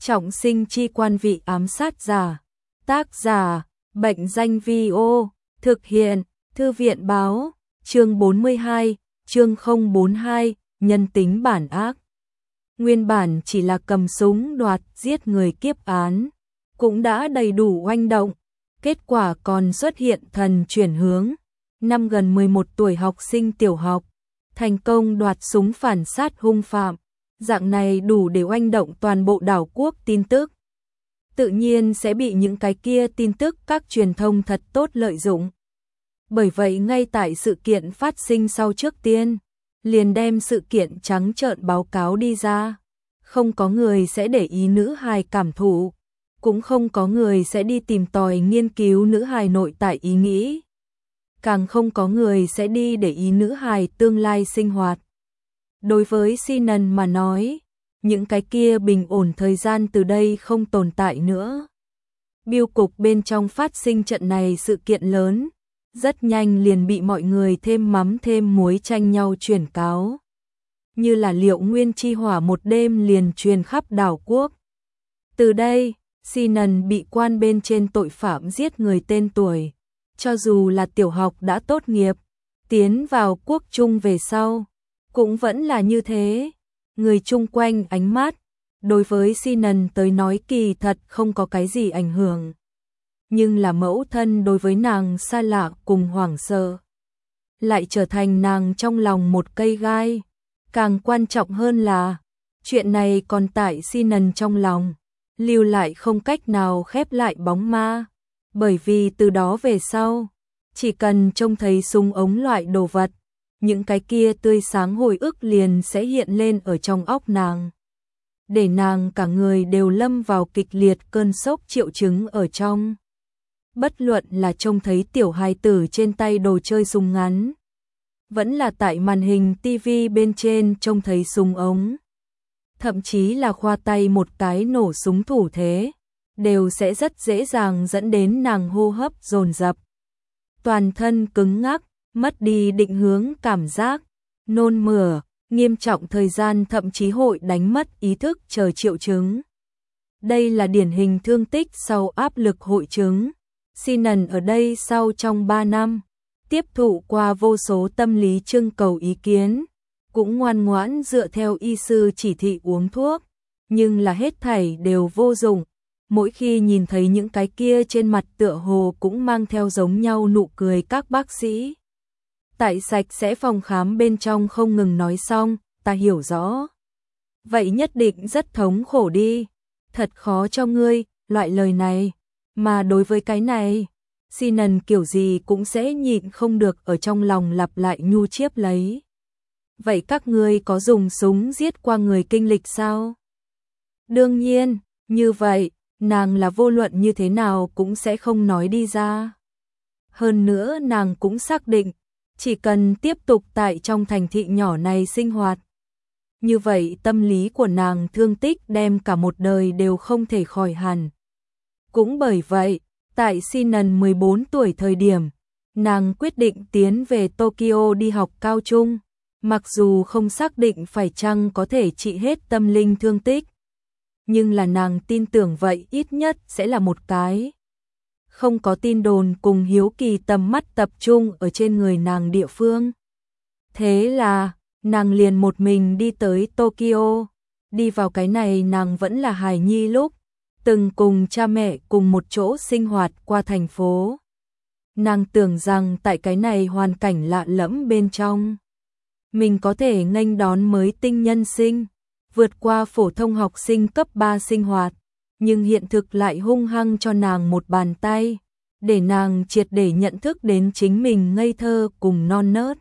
Trọng sinh chi quan vị ám sát giả. Tác giả, Bệnh danh Vi-ô, thực hiện, Thư viện báo, chương 42, chương 042, nhân tính bản ác. Nguyên bản chỉ là cầm súng đoạt giết người kiếp án, cũng đã đầy đủ oanh động, kết quả còn xuất hiện thần chuyển hướng. Năm gần 11 tuổi học sinh tiểu học, thành công đoạt súng phản sát hung phạm, dạng này đủ để oanh động toàn bộ đảo quốc tin tức. Tự nhiên sẽ bị những cái kia tin tức các truyền thông thật tốt lợi dụng. Bởi vậy ngay tại sự kiện phát sinh sau trước tiên, liền đem sự kiện trắng trợn báo cáo đi ra. Không có người sẽ để ý nữ hài cảm thụ, cũng không có người sẽ đi tìm tòi nghiên cứu nữ hài nội tại ý nghĩ. Càng không có người sẽ đi để ý nữ hài tương lai sinh hoạt. Đối với Sinan mà nói, những cái kia bình ổn thời gian từ đây không tồn tại nữa. Biêu cục bên trong phát sinh trận này sự kiện lớn, rất nhanh liền bị mọi người thêm mắm thêm muối tranh nhau truyền cáo. Như là liệu nguyên chi hỏa một đêm liền truyền khắp đảo quốc. Từ đây, Sinan bị quan bên trên tội phạm giết người tên tuổi. Cho dù là tiểu học đã tốt nghiệp, tiến vào quốc trung về sau, cũng vẫn là như thế. Người chung quanh ánh mắt, đối với Sinan tới nói kỳ thật không có cái gì ảnh hưởng. Nhưng là mẫu thân đối với nàng xa lạ cùng hoảng sợ, lại trở thành nàng trong lòng một cây gai. Càng quan trọng hơn là, chuyện này còn tại Sinan trong lòng, lưu lại không cách nào khép lại bóng ma. Bởi vì từ đó về sau, chỉ cần trông thấy súng ống loại đồ vật, những cái kia tươi sáng hồi ức liền sẽ hiện lên ở trong óc nàng. Để nàng cả người đều lâm vào kịch liệt cơn sốc triệu chứng ở trong. Bất luận là trông thấy tiểu hài tử trên tay đồ chơi súng ngắn, vẫn là tại màn hình tivi bên trên trông thấy súng ống, thậm chí là khoa tay một cái nổ súng thủ thế, đều sẽ rất dễ dàng dẫn đến nàng hô hấp dồn dập, toàn thân cứng ngắc, mất đi định hướng cảm giác, nôn mửa, nghiêm trọng thời gian thậm chí hội đánh mất ý thức chờ triệu chứng. Đây là điển hình thương tích sau áp lực hội chứng. Sinan ở đây sau trong 3 năm, tiếp thụ qua vô số tâm lý trưng cầu ý kiến, cũng ngoan ngoãn dựa theo y sư chỉ thị uống thuốc, nhưng là hết thảy đều vô dụng. Mỗi khi nhìn thấy những cái kia trên mặt tựa hồ cũng mang theo giống nhau nụ cười các bác sĩ tại sạch sẽ phòng khám bên trong không ngừng nói xong, ta hiểu rõ. Vậy nhất định rất thống khổ đi, thật khó cho ngươi, loại lời này. Mà đối với cái này, Sinan kiểu gì cũng sẽ nhịn không được ở trong lòng lặp lại nhu chiếp lấy. Vậy các ngươi có dùng súng giết qua người kinh lịch sao? Đương nhiên, như vậy, nàng là vô luận như thế nào cũng sẽ không nói đi ra. Hơn nữa nàng cũng xác định, chỉ cần tiếp tục tại trong thành thị nhỏ này sinh hoạt. Như vậy tâm lý của nàng thương tích đem cả một đời đều không thể khỏi hẳn. Cũng bởi vậy, tại Sinan 14 tuổi thời điểm, nàng quyết định tiến về Tokyo đi học cao trung, mặc dù không xác định phải chăng có thể trị hết tâm linh thương tích. Nhưng là nàng tin tưởng vậy ít nhất sẽ là một cái. Không có tin đồn cùng hiếu kỳ tầm mắt tập trung ở trên người nàng địa phương. Thế là, nàng liền một mình đi tới Tokyo. Đi vào cái này nàng vẫn là hài nhi lúc, từng cùng cha mẹ cùng một chỗ sinh hoạt qua thành phố. Nàng tưởng rằng tại cái này hoàn cảnh lạ lẫm bên trong, mình có thể nghênh đón mới tinh nhân sinh, vượt qua phổ thông học sinh cấp 3 sinh hoạt. Nhưng hiện thực lại hung hăng cho nàng một bàn tay, để nàng triệt để nhận thức đến chính mình ngây thơ cùng non nớt.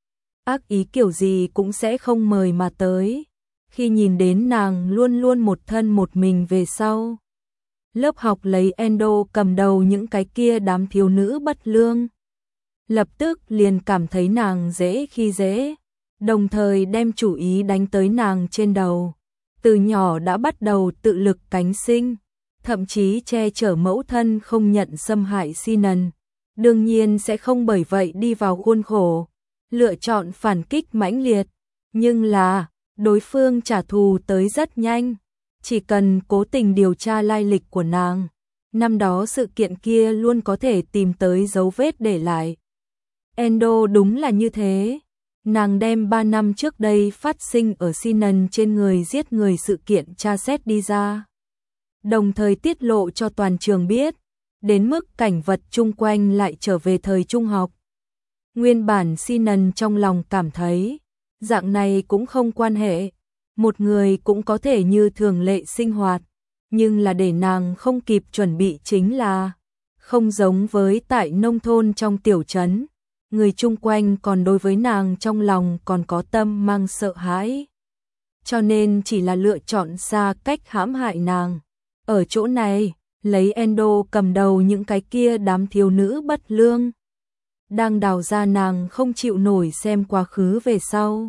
Ác ý kiểu gì cũng sẽ không mời mà tới. Khi nhìn đến nàng luôn luôn một thân một mình về sau, lớp học lấy Endo cầm đầu những cái kia đám thiếu nữ bất lương, lập tức liền cảm thấy nàng dễ khi dễ, đồng thời đem chủ ý đánh tới nàng trên đầu. Từ nhỏ đã bắt đầu tự lực cánh sinh, thậm chí che chở mẫu thân không nhận xâm hại Sinan. Đương nhiên sẽ không bởi vậy đi vào khuôn khổ, lựa chọn phản kích mãnh liệt. Nhưng là, đối phương trả thù tới rất nhanh. chỉ cần cố tình điều tra lai lịch của nàng, năm đó sự kiện kia luôn có thể tìm tới dấu vết để lại. Endo đúng là như thế. Nàng đem 3 năm trước đây phát sinh ở Sinan trên người giết người sự kiện tra xét đi ra. Đồng thời tiết lộ cho toàn trường biết, đến mức cảnh vật chung quanh lại trở về thời trung học. Nguyên bản Sinan trong lòng cảm thấy, dạng này cũng không quan hệ, một người cũng có thể như thường lệ sinh hoạt, nhưng là để nàng không kịp chuẩn bị chính là, không giống với tại nông thôn trong tiểu trấn, người chung quanh còn đối với nàng trong lòng còn có tâm mang sợ hãi. Cho nên chỉ là lựa chọn xa cách hãm hại nàng. Ở chỗ này, lấy Endo cầm đầu những cái kia đám thiếu nữ bất lương. Đang đào ra nàng không chịu nổi xem quá khứ về sau.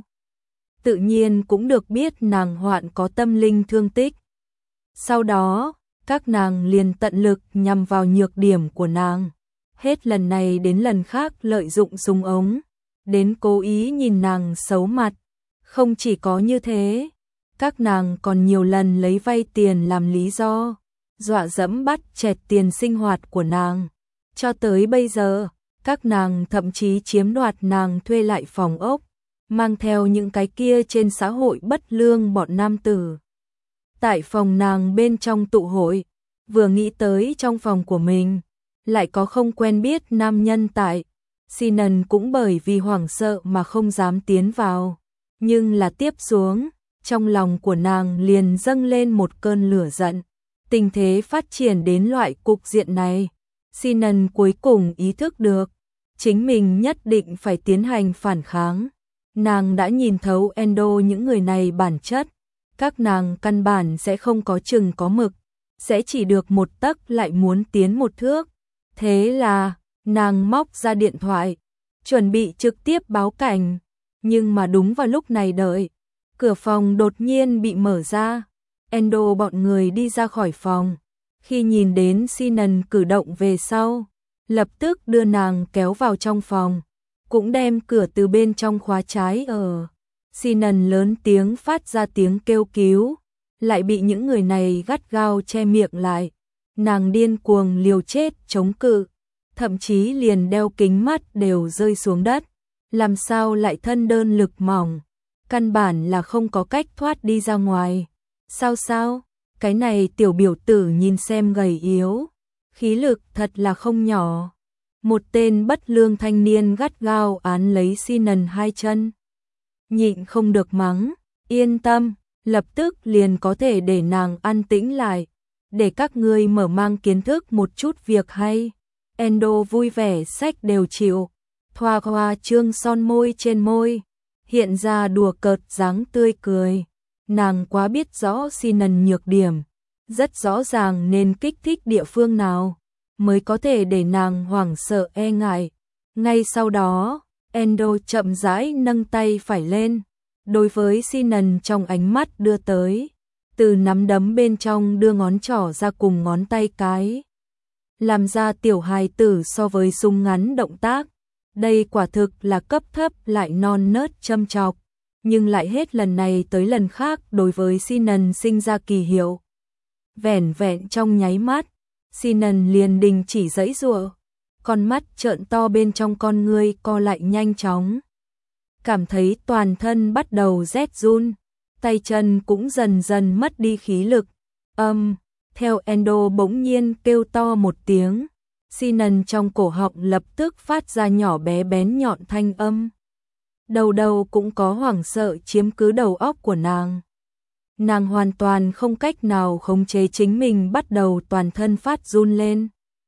Tự nhiên cũng được biết nàng hoạn có tâm linh thương tích. Sau đó, các nàng liền tận lực nhằm vào nhược điểm của nàng. Hết lần này đến lần khác lợi dụng súng ống, đến cố ý nhìn nàng xấu mặt. Không chỉ có như thế, các nàng còn nhiều lần lấy vay tiền làm lý do, dọa dẫm bắt chẹt tiền sinh hoạt của nàng. Cho tới bây giờ, các nàng thậm chí chiếm đoạt nàng thuê lại phòng ốc, mang theo những cái kia trên xã hội bất lương bọn nam tử. Tại phòng nàng bên trong tụ hội, vừa nghĩ tới trong phòng của mình, lại có không quen biết nam nhân tại. Sinan cũng bởi vì hoảng sợ mà không dám tiến vào. Nhưng là tiếp xuống, trong lòng của nàng liền dâng lên một cơn lửa giận. Tình thế phát triển đến loại cục diện này, Sinan cuối cùng ý thức được, chính mình nhất định phải tiến hành phản kháng. Nàng đã nhìn thấu Endo những người này bản chất, các nàng căn bản sẽ không có chừng có mực, sẽ chỉ được một tấc lại muốn tiến một thước. Thế là, nàng móc ra điện thoại, chuẩn bị trực tiếp báo cảnh, nhưng mà đúng vào lúc này đợi, cửa phòng đột nhiên bị mở ra, Endo bọn người đi ra khỏi phòng, khi nhìn đến Sinan cử động về sau, lập tức đưa nàng kéo vào trong phòng, cũng đem cửa từ bên trong khóa trái ở. Sinan lớn tiếng phát ra tiếng kêu cứu, lại bị những người này gắt gao che miệng lại. Nàng điên cuồng liều chết chống cự, thậm chí liền đeo kính mắt đều rơi xuống đất, làm sao lại thân đơn lực mỏng, căn bản là không có cách thoát đi ra ngoài. Sao, cái này tiểu biểu tử nhìn xem gầy yếu, khí lực thật là không nhỏ. Một tên bất lương thanh niên gắt gao án lấy Sinan hai chân. Nhịn không được mắng, yên tâm, lập tức liền có thể để nàng an tĩnh lại. Để các ngươi mở mang kiến thức một chút việc hay. Endo vui vẻ sách đều chịu, thoa hoa trương son môi trên môi, hiện ra đùa cợt dáng tươi cười. Nàng quá biết rõ Sinan nhược điểm, rất rõ ràng nên kích thích địa phương nào, mới có thể để nàng hoảng sợ e ngại. Ngay sau đó, Endo chậm rãi nâng tay phải lên, đối với Sinan trong ánh mắt đưa tới. Từ nắm đấm bên trong đưa ngón trỏ ra cùng ngón tay cái. Làm ra tiểu hài tử so với súng ngắn động tác. Đây quả thực là cấp thấp lại non nớt châm chọc. Nhưng lại hết lần này tới lần khác đối với Sinan sinh ra kỳ hiệu. Vẻn vẹn trong nháy mắt, Sinan liền đình chỉ giãy giụa. Con mắt trợn to bên trong con ngươi co lại nhanh chóng. Cảm thấy toàn thân bắt đầu rét run. Tay chân cũng dần dần mất đi khí lực. Theo Endo bỗng nhiên kêu to một tiếng, Sinan trong cổ họng lập tức phát ra nhỏ bé bén nhọn thanh âm. Đầu đầu cũng có hoảng sợ chiếm cứ đầu óc của nàng. Nàng hoàn toàn không cách nào khống chế chính mình, bắt đầu toàn thân phát run lên.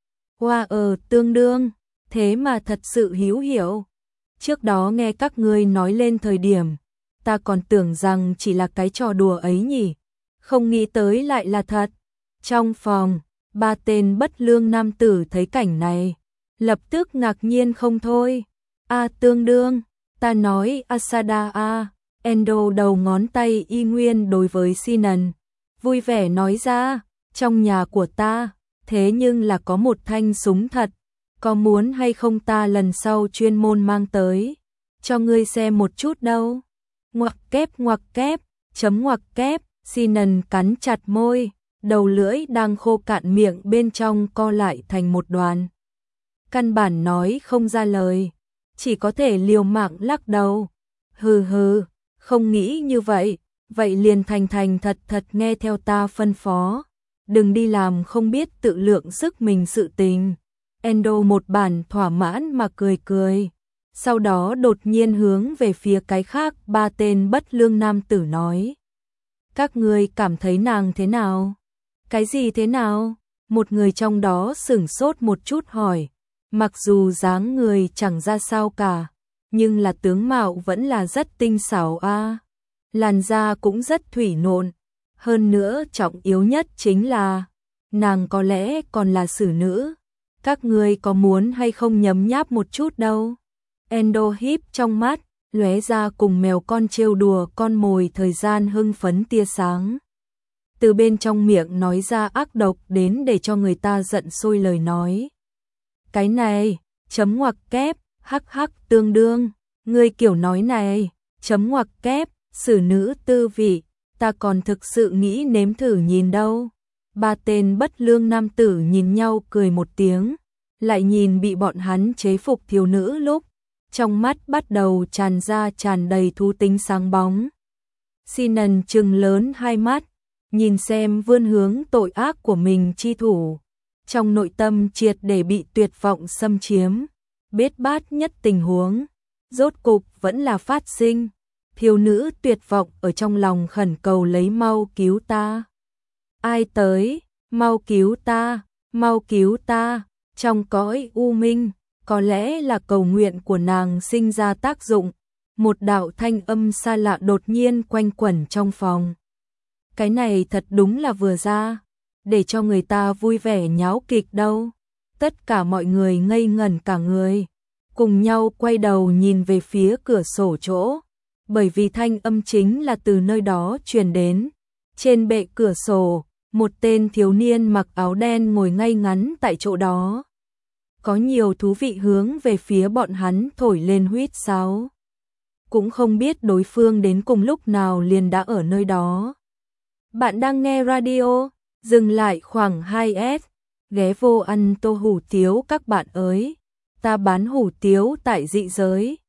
Tương đương, thế mà thật sự hữu hiệu. Trước đó nghe các ngươi nói lên thời điểm, ta còn tưởng rằng chỉ là cái trò đùa ấy nhỉ, không nghĩ tới lại là thật. Trong phòng, 3 tên bất lương nam tử thấy cảnh này, lập tức ngạc nhiên không thôi. Tương đương, ta nói Asada Endo đầu ngón tay y nguyên đối với Sinan, vui vẻ nói ra, trong nhà của ta, thế nhưng là có một thanh súng thật, có muốn hay không ta lần sau chuyên môn mang tới, cho ngươi xem một chút đâu. Ngoặc kép, chấm ngoặc kép, Sinan cắn chặt môi, đầu lưỡi đang khô cạn miệng bên trong co lại thành một đoàn. Căn bản nói không ra lời, chỉ có thể liều mạng lắc đầu. Hừ hừ, không nghĩ như vậy, vậy liền thành thành thật thật nghe theo ta phân phó. Đừng đi làm không biết tự lượng sức mình sự tình. Endo một bản thỏa mãn mà cười cười. Sau đó đột nhiên hướng về phía cái khác ba tên bất lương nam tử nói. Các ngươi cảm thấy nàng thế nào? Cái gì thế nào? Một người trong đó sửng sốt một chút hỏi. Mặc dù dáng người chẳng ra sao cả, nhưng là tướng mạo vẫn là rất tinh xảo a. Làn da cũng rất thủy nộn. Hơn nữa trọng yếu nhất chính là nàng có lẽ còn là xử nữ. Các ngươi có muốn hay không nhấm nháp một chút đâu? Endo híp trong mắt, lóe ra cùng mèo con trêu đùa con mồi thời gian hưng phấn tia sáng. Từ bên trong miệng nói ra ác độc đến để cho người ta giận sôi lời nói. Cái này, chấm ngoặc kép, hắc hắc tương đương, ngươi kiểu nói này, chấm ngoặc kép, xử nữ tư vị, ta còn thực sự nghĩ nếm thử nhìn đâu. Ba tên bất lương nam tử nhìn nhau cười một tiếng, lại nhìn bị bọn hắn chế phục thiếu nữ lúc, trong mắt bắt đầu tràn ra tràn đầy thú tính sáng bóng. Sinan trừng lớn hai mắt, nhìn xem vươn hướng tội ác của mình chi thủ. Trong nội tâm triệt để bị tuyệt vọng xâm chiếm, bết bát nhất tình huống, rốt cục vẫn là phát sinh. Thiếu nữ tuyệt vọng ở trong lòng khẩn cầu lấy mau cứu ta. Ai tới, mau cứu ta, mau cứu ta, trong cõi u minh, có lẽ là cầu nguyện của nàng sinh ra tác dụng. Một đạo thanh âm xa lạ đột nhiên quanh quẩn trong phòng. Cái này thật đúng là vừa ra, để cho người ta vui vẻ nháo kịch đâu. Tất cả mọi người ngây ngẩn cả người, cùng nhau quay đầu nhìn về phía cửa sổ chỗ, bởi vì thanh âm chính là từ nơi đó truyền đến. Trên bệ cửa sổ, một tên thiếu niên mặc áo đen ngồi ngay ngắn tại chỗ đó. Có nhiều thú vị hướng về phía bọn hắn thổi lên huýt sáo. Cũng không biết đối phương đến cùng lúc nào liền đã ở nơi đó. Bạn đang nghe radio, dừng lại khoảng 2S, ghé vô ăn tô hủ tiếu các bạn ơi. Ta bán hủ tiếu tại dị giới.